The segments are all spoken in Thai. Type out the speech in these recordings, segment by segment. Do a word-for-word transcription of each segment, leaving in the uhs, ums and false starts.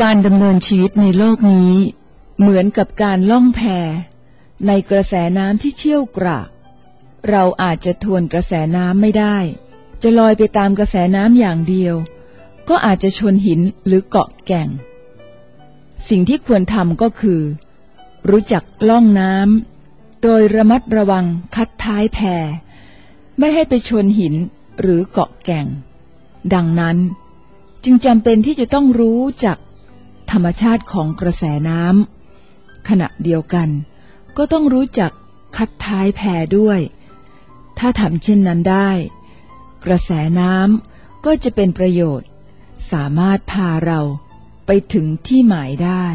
การดำเนินชีวิตในโลกนี้เหมือนกับการล่องแพในกระแสน้ำที่เชี่ยวกรากเราอาจจะทวนกระแสน้ำไม่ได้จะลอยไปตามกระแสน้ำอย่างเดียวก็อาจจะชนหินหรือเกาะแก่งสิ่งที่ควรทำก็คือรู้จักล่องน้ำโดยระมัดระวังคัดท้ายแพไม่ให้ไปชนหินหรือเกาะแก่งดังนั้นจึงจำเป็นที่จะต้องรู้จักธรรมชาติของกระแสน้ำขณะเดียวกันก็ต้องรู้จักคัดท้ายแพด้วยถ้าทำเช่นนั้นได้กระแสน้ำก็จะเป็นประโยชน์สามารถพาเราไปถึงที่หมายได้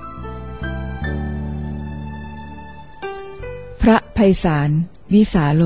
พระไพศาลวิสาโล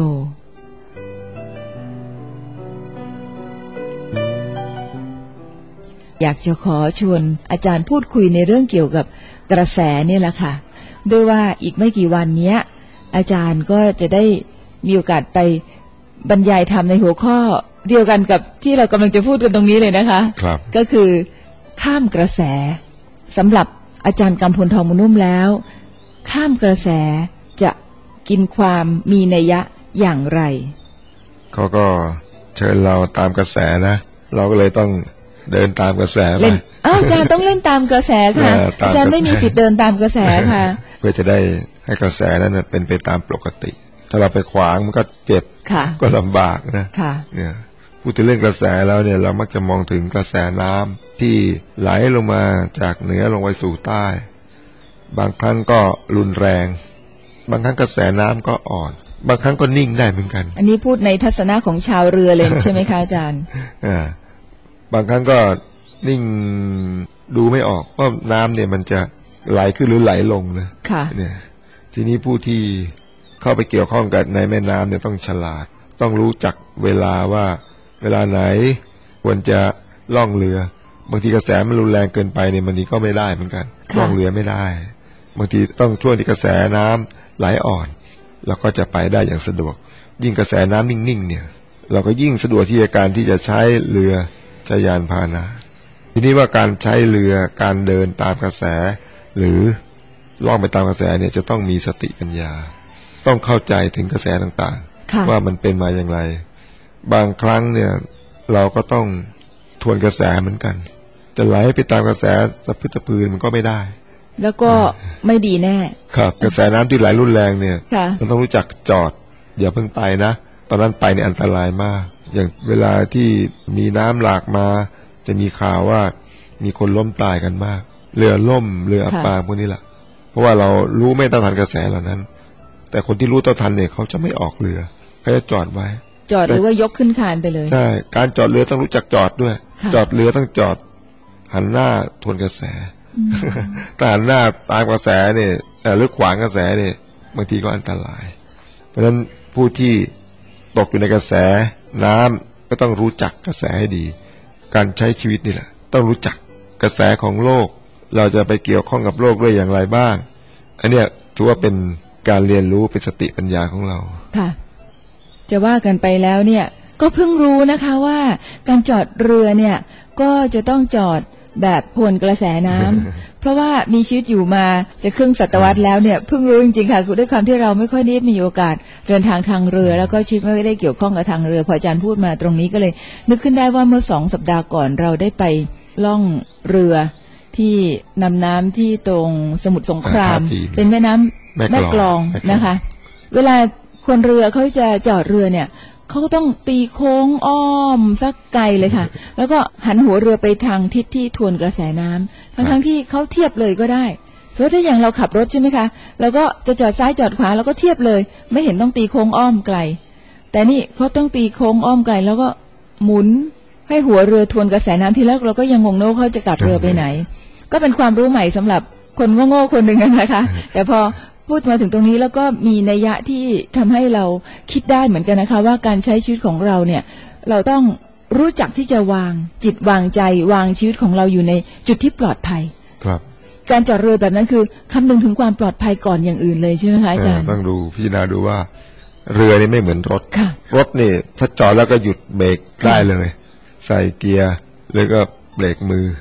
อยากจะขอชวนอาจารย์พูดคุยในเรื่องเกี่ยวกับกระแสเนี่ยแหละค่ะด้วยว่าอีกไม่กี่วันนี้อาจารย์ก็จะได้มีโอกาสไปบรรยายธรรมในหัวข้อเดียวกันกับที่เรากำลังจะพูดกันตรงนี้เลยนะคะครับก็คือข้ามกระแสสำหรับอาจารย์กำพลทองมุนุ่มแล้วข้ามกระแสจะกินความมีนัยยะอย่างไรเขาก็เชิญเราตามกระแสนะเราก็เลยต้องเดินตามกระแสไปอ้าวอาจารย์ต้องเล่นตามกระแสค่ะอาจารย์ไม่มีสิทธิ์เดินตามกระแสค่ะเพื่อจะได้ให้กระแสนั้นเป็นไปตามปกติถ้าเราไปขวางมันก็เจ็บก็ลำบากนะเนี่ยพูดถึงเรื่องกระแสแล้วเนี่ยเรามักจะมองถึงกระแสน้ำที่ไหลลงมาจากเหนือลงไปสู่ใต้บางครั้งก็รุนแรงบางครั้งกระแสน้ำก็อ่อนบางครั้งก็นิ่งได้เหมือนกันอันนี้พูดในทัศนะของชาวเรือเลยใช่ไหมคะอาจารย์อ่าบางครั้งก็นิ่งดูไม่ออกว่าน้ำเนี่ยมันจะไหลขึ้นหรือไหลลงนะค่ะเนี่ยทีนี้ผู้ที่เข้าไปเกี่ยวข้องกับในแม่น้ำเนี่ยต้องฉลาดต้องรู้จักเวลาว่าเวลาไหนควรจะล่องเรือบางทีกระแสมันรุนแรงเกินไปเนี่ยมันนี้ก็ไม่ได้เหมือนกันล่องเรือไม่ได้บางทีต้องช่วงที่กระแสน้ำไหลอ่อนเราก็จะไปได้อย่างสะดวกยิ่งกระแสน้ำนิ่งๆเนี่ยเราก็ยิ่งสะดวกที่จะการที่จะใช้เรือใช้ยานพาหนะทีนี้ว่าการใช้เรือการเดินตามกระแสหรือล่องไปตามกระแสเนี่ยจะต้องมีสติปัญญาต้องเข้าใจถึงกระแสต่างๆว่ามันเป็นมาอย่างไรบางครั้งเนี่ยเราก็ต้องทวนกระแสเหมือนกันจะไหลไปตามกระแสสะพึดสะพืนมันก็ไม่ได้แล้วก็ไม่ดีแน่ครับกระแสน้ำที่ไหลรุนแรงเนี่ยเราต้องรู้จักจอดอย่าเพิ่งไปนะตอนนั้นไปเนี่ยอันตรายมากอย่างเวลาที่มีน้ำหลากมาจะมีข่าวว่ามีคนล้มตายกันมากเรือล่มเรืออับปางพวกนี้แหละเพราะว่าเรารู้ไม่ต้านทานกระแสเหล่านั้นแต่คนที่รู้ต้านทานเนี่ยเขาจะไม่ออกเรือเขาจะจอดไว้จอดหรือว่ายกขึ้นคานไปเลยใช่การจอดเรือต้องรู้จักจอดด้วยจอดเรือต้องจอดหันหน้าทวนกระแสถ้าหันหน้าตามกระแสเนี่ยหรือขวางกระแสเนี่ยบางทีก็อันตรายเพราะฉะนั้นผู้ที่ตกอยู่ในกระแสน้ำก็ต้องรู้จักกระแสให้ดีการใช้ชีวิตนี่แหละต้องรู้จักกระแสของโลกเราจะไปเกี่ยวข้องกับโลกด้วยอย่างไรบ้างอันเนี้ยถือว่าเป็นการเรียนรู้เป็นสติปัญญาของเราค่ะจะว่ากันไปแล้วเนี่ยก็เพิ่งรู้นะคะว่าการจอดเรือเนี่ยก็จะต้องจอดแบบทวนกระแสน้ำ เพราะว่ามีชีวิตอยู่มาจะครึ่งศตวรรษแล้วเนี่ยเพิ่งรู้จริงๆค่ะด้วยความที่เราไม่ค่อยได้มีโอกาสเดินทางทางเรือแล้วก็ชีวิตไม่ได้เกี่ยวข้องกับทางเรือพออาจารย์พูดมาตรงนี้ก็เลยนึกขึ้นได้ว่าเมื่อสองสัปดาห์ก่อนเราได้ไปล่องเรือที่นำน้ำที่ตรงสมุทรสงครามเป็นแม่น้ำแม่กลองนะคะเวลาคนเรือเขาจะจอดเรือเนี่ยเขาก็ต้องตีโค้งอ้อมสักไกลเลยค่ะแล้วก็หันหัวเรือไปทางทิศที่ทวนกระแสน้ำทั้งทั้งที่เขาเทียบเลยก็ได้เพราะถ้าอย่างเราขับรถใช่ไหมคะเราก็จะจอดซ้ายจอดขวาแล้วก็เทียบเลยไม่เห็นต้องตีโค้งอ้อมไกลแต่นี่เขาต้องตีโค้งอ้อมไกลแล้วก็หมุนให้หัวเรือทวนกระแสน้ำทีแรกเราก็ยังงงโน้เขาจะกลับเรือไปไหนก็เป็นความรู้ใหม่สำหรับคนโง่ๆคนหนึ่งนะคะแต่พอพูดมาถึงตรงนี้แล้วก็มีนัยยะที่ทำให้เราคิดได้เหมือนกันนะคะว่าการใช้ชีวิตของเราเนี่ยเราต้องรู้จักที่จะวางจิตวางใจวางชีวิตของเราอยู่ในจุดที่ปลอดภัยครับการจอดเรือแบบนั้นคือคำนึงถึงความปลอดภัยก่อนอย่างอื่นเลยใช่ไหมคะอาจารย์ต้องดูพิจารณาดูว่าเรือนี่ไม่เหมือนรถรถนี่ถ้าจอดแล้วก็หยุดเบรกได้เลยใส่เกียร์แล้วก็เบรกมือ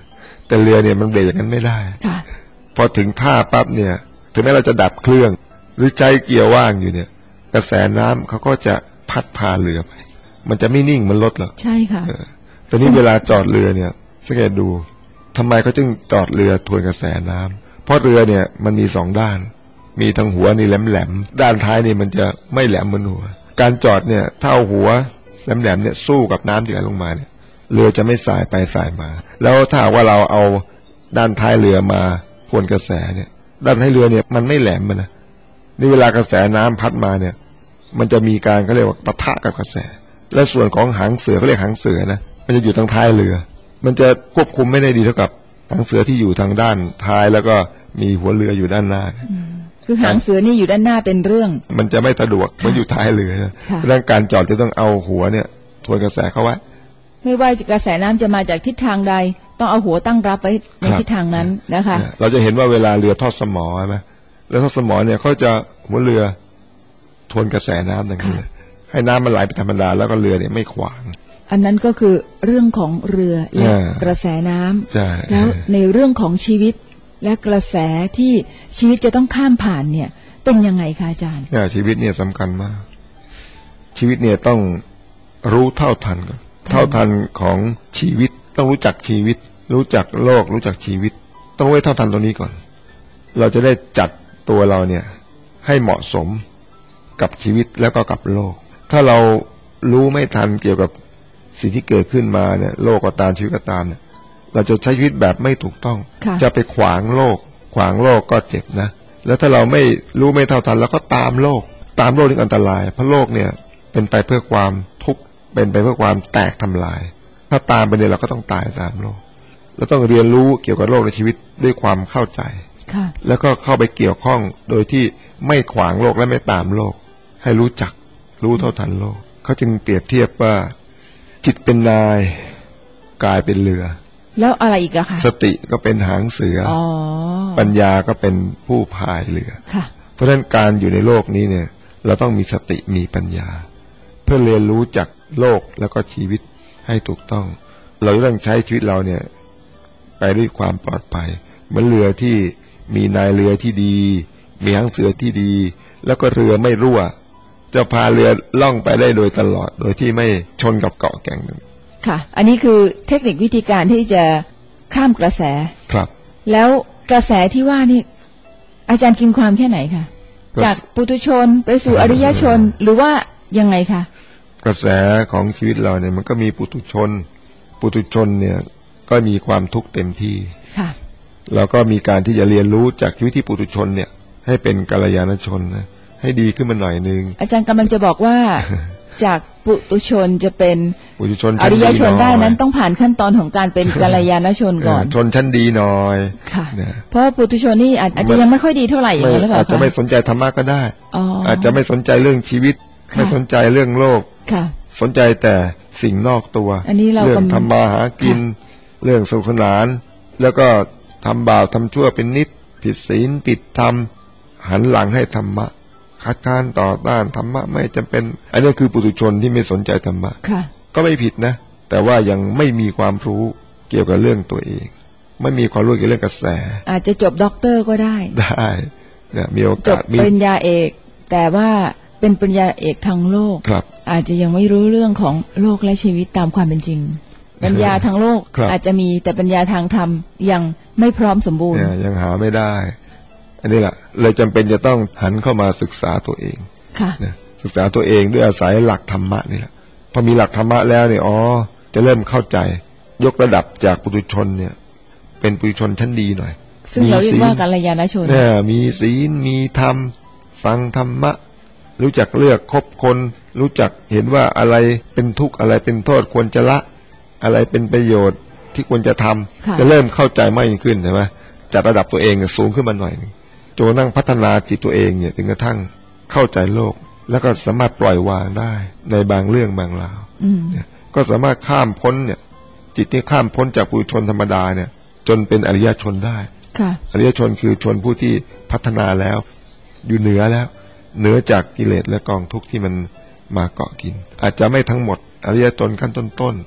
แต่เรือเนี่ยมันเบรกอย่างนั้นไม่ได้พอถึงท่าปั๊บเนี่ยถึงแม้เราจะดับเครื่องหรือใจเกียร์ว่างอยู่เนี่ยกระแสน้ำเขาก็จะพัดพาเรือไปมันจะไม่นิ่งมันลดหรอกใช่ค่ะตอนนี้เวลาจอดเรือเนี่ยสังเกตดูทำไมเขาจึงจอดเรือทวนกระแสน้ำเพราะเรือเนี่ยมันมีสองด้านมีทั้งหัวนี่แหลมๆด้านท้ายนี่มันจะไม่แหลมเหมือนหัวการจอดเนี่ยถ้าเอาหัวแหลมๆเนี่ยสู้กับน้ำที่ไหลลงมาเนี่ยเรือจะไม่สายไปสายมาแล้วถ้าว่าเราเอาด้านท้ายเรือมาทวนกระแสเนี่ยด้านท้ายเรือเนี่ยมันไม่แหลมมันนะนี่เวลากระแสน้ำพัดมาเนี่ยมันจะมีการเขาเรียกว่าปะทะกับกระแสและส่วนของหางเสือเขาเรียกหางเสือนะมันจะอยู่ทางท้ายเรือมันจะควบคุมไม่ได้ดีเท่ากับหางเสือที่อยู่ทางด้านท้ายแล้วก็มีหัวเรืออยู่ด้านหน้าคือหางเสือนี่อยู่ด้านหน้าเป็นเรื่องมันจะไม่สะดวกมันอยู่ท้ายเรือนะเพราะฉะนั้นการจอดจะต้องเอาหัวเนี่ยทวนกระแสเข้าไว้ไม่ว่ากระแสน้ำจะมาจากทิศทางใดต้องเอาหัวตั้งรับไว้ในทิศทางนั้นนะคะเราจะเห็นว่าเวลาเรือทอดสมอใช่ไหมแล้วทอดสมอเนี่ยเขาจะหัวเรือทวนกระแสน้ำอย่างนี้ให้น้ำมันไหลไปธรรมดาแล้วก็เรือเนี่ยไม่ขวางอันนั้นก็คือเรื่องของเรือและกระแสน้ำแล้วในเรื่องของชีวิตและกระแสที่ชีวิตจะต้องข้ามผ่านเนี่ยเป็นยังไงคะอาจารย์ชีวิตเนี่ยสำคัญมากชีวิตเนี่ยต้องรู้เท่าทันก่อนเท่าทันของชีวิตต้องรู้จักชีวิตรู้จักโลกรู้จักชีวิตต้องรู้เท่าทันตรงนี้ก่อนเราจะได้จัดตัวเราเนี่ยให้เหมาะสมกับชีวิตแล้วก็กับโลกถ้าเรารู้ไม่ทันเกี่ยวกับสิ่งที่เกิดขึ้นมาเนี่ยโลกก็ตามชีวิตก็ตามเนี่ยเราจะใช้ชีวิตแบบไม่ถูกต้องจะไปขวางโลกขวางโลกก็เจ็บนะแล้วถ้าเราไม่รู้ไม่เท่าทันเราก็ตามโลกตามโลกนี่อันตรายเพราะโลกเนี่ยเป็นไปเพื่อความทุกข์เป็นไปเพื่อความแตกทำลายถ้าตามไปเนี่ยเราก็ต้องตายตามโลกเราต้องเรียนรู้เกี่ยวกับโลกในชีวิตด้วยความเข้าใจแล้วก็เข้าไปเกี่ยวข้องโดยที่ไม่ขวางโลกและไม่ตามโลกให้รู้จักรู้เท่าทันโลกเขาจึงเปรียบเทียบว่าจิตเป็นนายกายเป็นเรือแล้วอะไรอีกอะคะสติก็เป็นหางเสือปัญญาก็เป็นผู้พายเรือเพราะฉะนั้นการอยู่ในโลกนี้เนี่ยเราต้องมีสติมีปัญญาเพื่อเรียนรู้จักโลกแล้วก็ชีวิตให้ถูกต้องเราต้องใช้ชีวิตเราเนี่ยไปด้วยความปลอดภัยเหมือนเรือที่มีนายเรือที่ดีมีหางเสือที่ดีแล้วก็เรือไม่รั่วจะพาเรือล่องไปได้โดยตลอดโดยที่ไม่ชนกับเกาะแก่งหนึ่งค่ะอันนี้คือเทคนิควิธีการที่จะข้ามกระแสครับแล้วกระแสที่ว่านี่อาจารย์กินความแค่ไหนคะจากปุถุชนไปสู่อริยชนหรือว่ายังไงคะกระแสของชีวิตเราเนี่ยมันก็มีปุถุชนปุถุชนเนี่ยก็มีความทุกข์เต็มที่ค่ะแล้วก็มีการที่จะเรียนรู้จากชีวิตที่ปุถุชนเนี่ยให้เป็นกัลยาณชนนะให้ดีขึ้นมาหน่อยนึงอาจารย์กำลังจะบอกว่า จากปุถุชนจะเป็นปุถุชนอริยชนได้นั้นต้องผ่านขั้นตอนของการเป็นกัลยาณชนก่อนชนชั้นดีหน่อยค่ะเพราะปุถุชนนี่อาจจะยังไม่ค่อยดีเท่าไหร่อย่างนี้หรือเปล่าอาจจะไม่สนใจธรรมะก็ได้อาจจะไม่สนใจเรื่องชีวิตไม่สนใจเรื่องโลกสนใจแต่สิ่งนอกตัวเรื่องทำมาหากินเรื่องสุขสนานแล้วก็ทำบาปทำชั่วเป็นนิดผิดศีลผิดธรรมหันหลังให้ธรรมะคัดค้านต่อต้านธรรมะไม่จำเป็นอันนี้คือปุถุชนที่ไม่สนใจธรรมะก็ไม่ผิดนะแต่ว่ายังไม่มีความรู้เกี่ยวกับเรื่องตัวเองไม่มีความรู้เกี่ยวกับเรื่องกระแสอาจจะจบด็อกเตอร์ก็ได้ได้เนี่ยมีโอกาสจบปริญญาเอกแต่ว่าเป็นปริญญาเอกทางโลกอาจจะยังไม่รู้เรื่องของโลกและชีวิตตามความเป็นจริงปัญญาทางโลกอาจจะมีแต่ปัญญาทางธรรมยังไม่พร้อมสมบูรณ์ยังหาไม่ได้อันนี้แหละเลยจำเป็นจะต้องหันเข้ามาศึกษาตัวเองค่ะศึกษาตัวเองด้วยอาศัยหลักธรรมะนี่แหละพอมีหลักธรรมะแล้วเนี่ยอ๋อจะเริ่มเข้าใจยกระดับจากปุถุชนเนี่ยเป็นปุถุชนชั้นดีหน่อยซึ่งเราเรียกว่ากัลยาณชนเนี่ยมีศีลมีธรรมฟังธรรมะรู้จักเลือกคบคนรู้จักเห็นว่าอะไรเป็นทุกข์อะไรเป็นโทษควรจะละอะไรเป็นประโยชน์ที่ควรจะทำจะเริ่มเข้าใจมากยิ่งขึ้นใช่ไหมจัดระดับตัวเองสูงขึ้นมาหน่อยจนนั่งพัฒนาจิตตัวเองเนี่ยถึงกระทั่งเข้าใจโลกแล้วก็สามารถปล่อยวางได้ในบางเรื่องบางราวเนี่ยก็สามารถข้ามพ้นเนี่ยจิตที่ข้ามพ้นจากปุถุชนธรรมดาเนี่ยจนเป็นอริยชนได้อริยชนคือชนผู้ที่พัฒนาแล้วอยู่เหนือแล้วเหนือจากกิเลสและกองทุกข์ที่มันมาเกาะกินอาจจะไม่ทั้งหมดอริยชนขั้นต้นๆ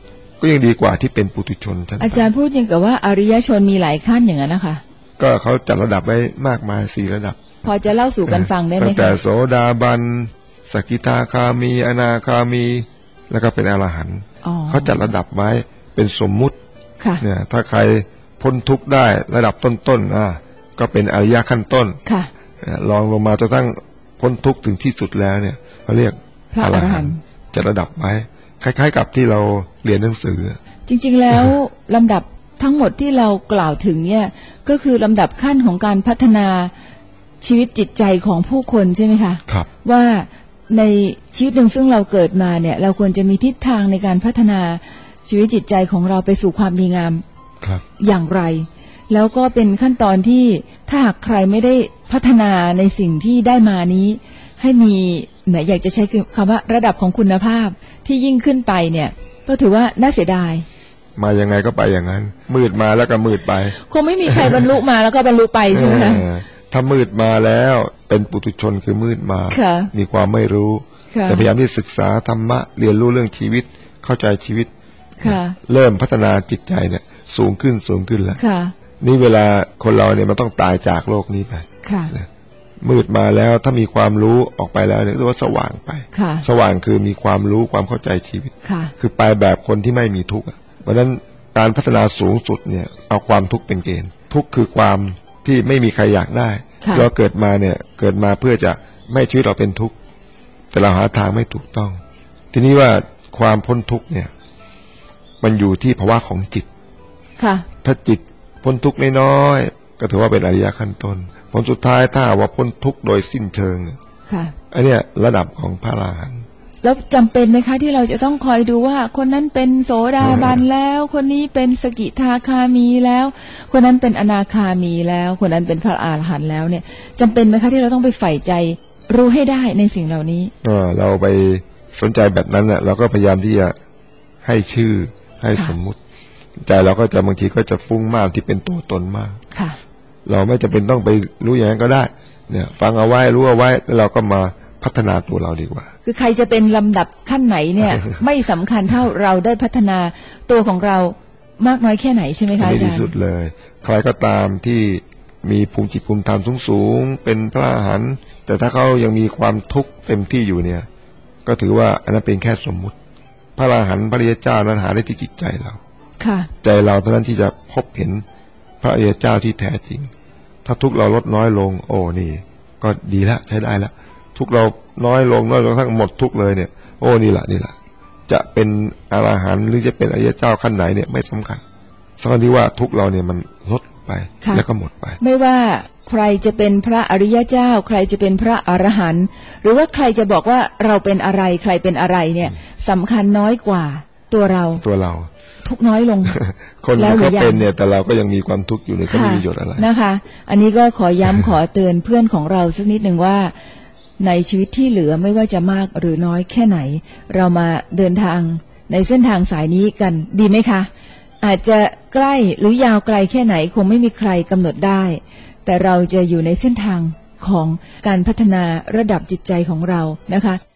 ก็ยังดีกว่าที่เป็นปุถุชนอาจารย์พูดยังกับว่าอริยชนมีหลายขั้นอย่างนั้นนะคะก็เขาจัดระดับไว้มากมายสี่ระดับพอจะเล่าสู่กันฟังได้ไหมคะตั้งแต่โสดาบันสกิทาคามีอนาคามีแล้วก็เป็นอรหันต์เขาจัดระดับไว้เป็นสมมุติเนี่ยถ้าใครพ้นทุกข์ได้ระดับต้นๆอ่ะก็เป็นอริยขั้นต้นลองลงมาจนทั้งพ้นทุกข์ถึงที่สุดแล้วเนี่ยเขาเรียกพระอรหันต์จัดระดับไว้คล้ายๆกับที่เราเรียนหนังสือจริงๆแล้วลำดับทั้งหมดที่เรากล่าวถึงเนี่ยก็คือลำดับขั้นของการพัฒนาชีวิตจิตใจของผู้คนใช่ไหมคะครับว่าในชีวิตหนึ่งซึ่งเราเกิดมาเนี่ยเราควรจะมีทิศทางในการพัฒนาชีวิตจิตใจของเราไปสู่ความดีงามอย่างไรแล้วก็เป็นขั้นตอนที่ถ้าหากใครไม่ได้พัฒนาในสิ่งที่ได้มานี้ให้มีแหมอยากจะใช้คำว่าระดับของคุณภาพที่ยิ่งขึ้นไปเนี่ยก็ถือว่าน่าเสียดายมายังไงก็ไปอย่างนั้นมืดมาแล้วก็มืดไปคงไม่มีใครบรรลุมาแล้วก็บรรลุไปใช่ไหมคะถ้ามืดมาแล้วเป็นปุถุชนคือมืดมามีความไม่รู้แต่พยายามที่ศึกษาธรรมะเรียนรู้เรื่องชีวิตเข้าใจชีวิตเริ่มพัฒนาจิตใจเนี่ยสูงขึ้นสูงขึ้นแล้วนี่เวลาคนเราเนี่ยมันต้องตายจากโลกนี้ไปมืดมาแล้วถ้ามีความรู้ออกไปแล้วเนี่ยเรียกว่าสว่างไปสว่างคือมีความรู้ความเข้าใจชีวิตคือไปแบบคนที่ไม่มีทุกข์เพราะฉะนั้นการพัฒนาสูงสุดเนี่ยเอาความทุกข์เป็นเกณฑ์ทุกข์คือความที่ไม่มีใครอยากได้เราเกิดมาเนี่ยเกิดมาเพื่อจะไม่ชีวิตเราเป็นทุกข์แต่เราหาทางไม่ถูกต้องทีนี้ว่าความพ้นทุกข์เนี่ยมันอยู่ที่ภาวะของจิตถ้าจิตพ้นทุกข์น้อยๆก็ถือว่าเป็นอริยขั้นต้นผลสุดท้ายถ้าว่าพ้นทุกข์โดยสิ้นเชิงอันเนี้ยระดับของพระอรหันต์แล้วจำเป็นไหมคะที่เราจะต้องคอยดูว่าคนนั้นเป็นโสดาบันแล้วคนนี้เป็นสกิทาคามีแล้วคนนั้นเป็นอนาคามีแล้วคนนั้นเป็นพระอรหันต์แล้วเนี่ยจำเป็นไหมคะที่เราต้องไปใฝ่ใจรู้ให้ได้ในสิ่งเหล่านี้อ่าเราไปสนใจแบบนั้นเนี่ยเราก็พยายามที่จะให้ชื่อให้สมมุติใจเราก็จะบางทีก็จะฟุ้งมากที่เป็นตัวตนมากค่ะเราไม่จำเป็นต้องไปรู้อย่างนั้นก็ได้เนี่ยฟังเอาไว้รู้เอาไว้แล้วเราก็มาพัฒนาตัวเราดีกว่าคือใครจะเป็นลำดับขั้นไหนเนี่ย ไม่สำคัญเท่าเราได้พัฒนาตัวของเรามากน้อยแค่ไหนใช่ไหมคะอาจารย์ที่สุดเลยใครก็ตามที่มีภูมิจิตภูมิธรรมสูงๆเป็นพระอรหันต์แต่ถ้าเขายังมีความทุกข์เต็มที่อยู่เนี่ยก็ถือว่าอันนั้นเป็นแค่สมมุติพระอรหันต์พระริยเจ้านั้นหาได้ที่จิตใจเราใจเราเท่านั้นที่จะพบเห็นพระอริยเจ้าที่แท้จริงถ้าทุกเราลดน้อยลงโอ้นี่ก็ดีแล้วใช้ได้แล้วทุกเราน้อยลงน้อยลงทั้งหมดทุกเลยเนี่ยโอ้นี่แหละนี่แหละจะเป็นอรหันต์หรือจะเป็นอริยเจ้าขั้นไหนเนี่ยไม่สำคัญสำคัญที่ว่าทุกเราเนี่ยมันลดไปแล้วก็หมดไปไม่ว่าใครจะเป็นพระอริยเจ้าใครจะเป็นพระอรหันต์หรือว่าใครจะบอกว่าเราเป็นอะไรใครเป็นอะไรเนี่ยสำคัญน้อยกว่าตัวเราตัวเราทุกน้อยลงคนแล้วก็เป็นเนี่ยแต่เราก็ยังมีความทุกข์อยู่เลยก็ไม่มีประโยชน์อะไรนะคะอันนี้ก็ขอย้ำขอเตือนเพื่อนของเราสักนิดหนึ่งว่าในชีวิตที่เหลือไม่ว่าจะมากหรือน้อยแค่ไหนเรามาเดินทางในเส้นทางสายนี้กันดีไหมคะอาจจะใกล้หรือยาวไกลแค่ไหนคงไม่มีใครกำหนดได้แต่เราจะอยู่ในเส้นทางของการพัฒนาระดับจิตใจของเรานะคะ